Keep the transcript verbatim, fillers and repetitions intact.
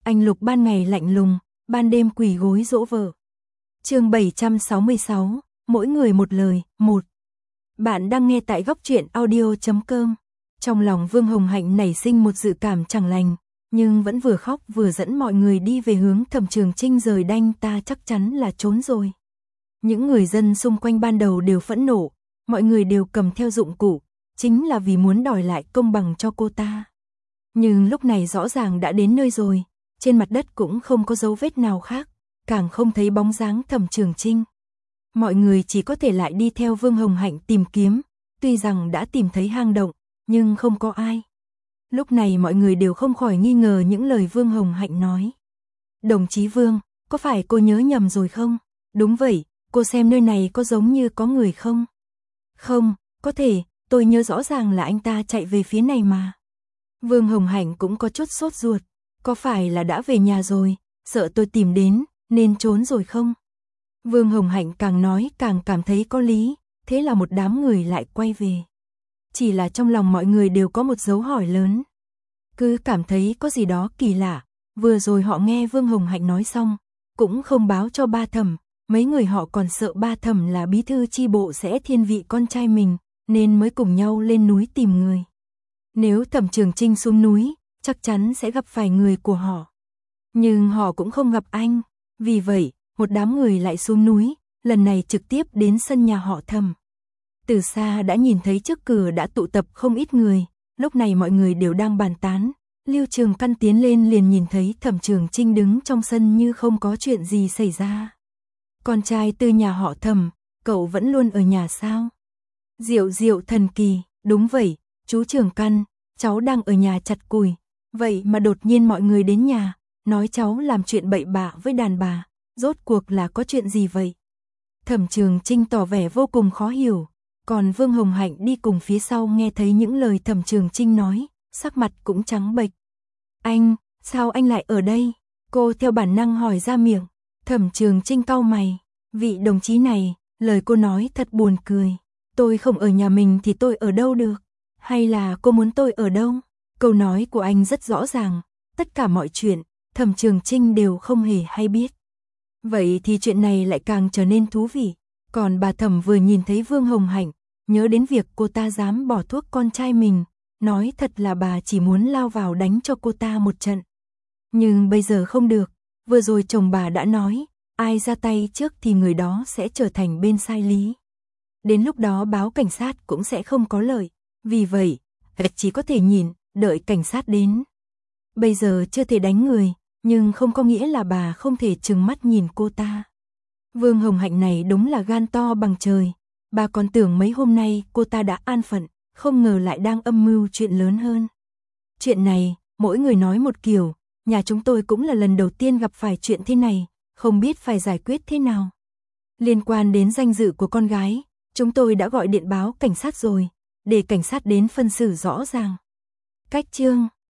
Anh Lục ban ngày lạnh lùng, ban đêm quỳ gối dỗ vợ. Chương bảy trăm sáu mươi sáu, mỗi người một lời, một. Bạn đang nghe tại góc truyện audio chấm com. Trong lòng Vương Hồng Hạnh nảy sinh một dự cảm chẳng lành, nhưng vẫn vừa khóc vừa dẫn mọi người đi về hướng Thẩm Trường Chinh rời đanh ta chắc chắn là trốn rồi. Những người dân xung quanh ban đầu đều phẫn nộ, mọi người đều cầm theo dụng cụ, chính là vì muốn đòi lại công bằng cho cô ta. Nhưng lúc này rõ ràng đã đến nơi rồi, trên mặt đất cũng không có dấu vết nào khác, càng không thấy bóng dáng Thẩm Trường Chinh. Mọi người chỉ có thể lại đi theo Vương Hồng Hạnh tìm kiếm, tuy rằng đã tìm thấy hang động, nhưng không có ai. Lúc này mọi người đều không khỏi nghi ngờ những lời Vương Hồng Hạnh nói. Đồng chí Vương, có phải cô nhớ nhầm rồi không? Đúng vậy, cô xem nơi này có giống như có người không? Không, có thể, tôi nhớ rõ ràng là anh ta chạy về phía này mà. Vương Hồng Hạnh cũng có chút sốt ruột, có phải là đã về nhà rồi, sợ tôi tìm đến, nên trốn rồi không? Vương Hồng Hạnh càng nói càng cảm thấy có lý, thế là một đám người lại quay về. Chỉ là trong lòng mọi người đều có một dấu hỏi lớn. Cứ cảm thấy có gì đó kỳ lạ, vừa rồi họ nghe Vương Hồng Hạnh nói xong, cũng không báo cho ba Thẩm, mấy người họ còn sợ ba Thẩm là bí thư chi bộ sẽ thiên vị con trai mình, nên mới cùng nhau lên núi tìm người. Nếu Thẩm Trường Chinh xuống núi, chắc chắn sẽ gặp phải người của họ. Nhưng họ cũng không gặp anh, vì vậy, một đám người lại xuống núi, lần này trực tiếp đến sân nhà họ Thẩm. Từ xa đã nhìn thấy trước cửa đã tụ tập không ít người, lúc này mọi người đều đang bàn tán. Lưu Trường Căn tiến lên liền nhìn thấy Thẩm Trường Chinh đứng trong sân như không có chuyện gì xảy ra. Con trai từ nhà họ Thẩm, cậu vẫn luôn ở nhà sao? Diệu diệu thần kỳ, đúng vậy, chú Trường Căn, cháu đang ở nhà chặt củi, vậy mà đột nhiên mọi người đến nhà, nói cháu làm chuyện bậy bạ với đàn bà, rốt cuộc là có chuyện gì vậy? Thẩm Trường Chinh tỏ vẻ vô cùng khó hiểu, còn Vương Hồng Hạnh đi cùng phía sau nghe thấy những lời Thẩm Trường Chinh nói, sắc mặt cũng trắng bệch. Anh, sao anh lại ở đây? Cô theo bản năng hỏi ra miệng. Thẩm Trường Chinh cau mày, vị đồng chí này, lời cô nói thật buồn cười. Tôi không ở nhà mình thì tôi ở đâu được? Hay là cô muốn tôi ở đâu? Câu nói của anh rất rõ ràng, tất cả mọi chuyện, Thẩm Trường Chinh đều không hề hay biết. Vậy thì chuyện này lại càng trở nên thú vị. Còn bà Thẩm vừa nhìn thấy Vương Hồng Hạnh, nhớ đến việc cô ta dám bỏ thuốc con trai mình, nói thật là bà chỉ muốn lao vào đánh cho cô ta một trận. Nhưng bây giờ không được, vừa rồi chồng bà đã nói, ai ra tay trước thì người đó sẽ trở thành bên sai lý. Đến lúc đó báo cảnh sát cũng sẽ không có lợi, vì vậy, chỉ có thể nhìn, đợi cảnh sát đến. Bây giờ chưa thể đánh người, nhưng không có nghĩa là bà không thể trừng mắt nhìn cô ta. Vương Hồng Hạnh này đúng là gan to bằng trời, bà còn tưởng mấy hôm nay cô ta đã an phận, không ngờ lại đang âm mưu chuyện lớn hơn. Chuyện này, mỗi người nói một kiểu, nhà chúng tôi cũng là lần đầu tiên gặp phải chuyện thế này, không biết phải giải quyết thế nào. Liên quan đến danh dự của con gái, chúng tôi đã gọi điện báo cảnh sát rồi, để cảnh sát đến phân xử rõ ràng. Cách chương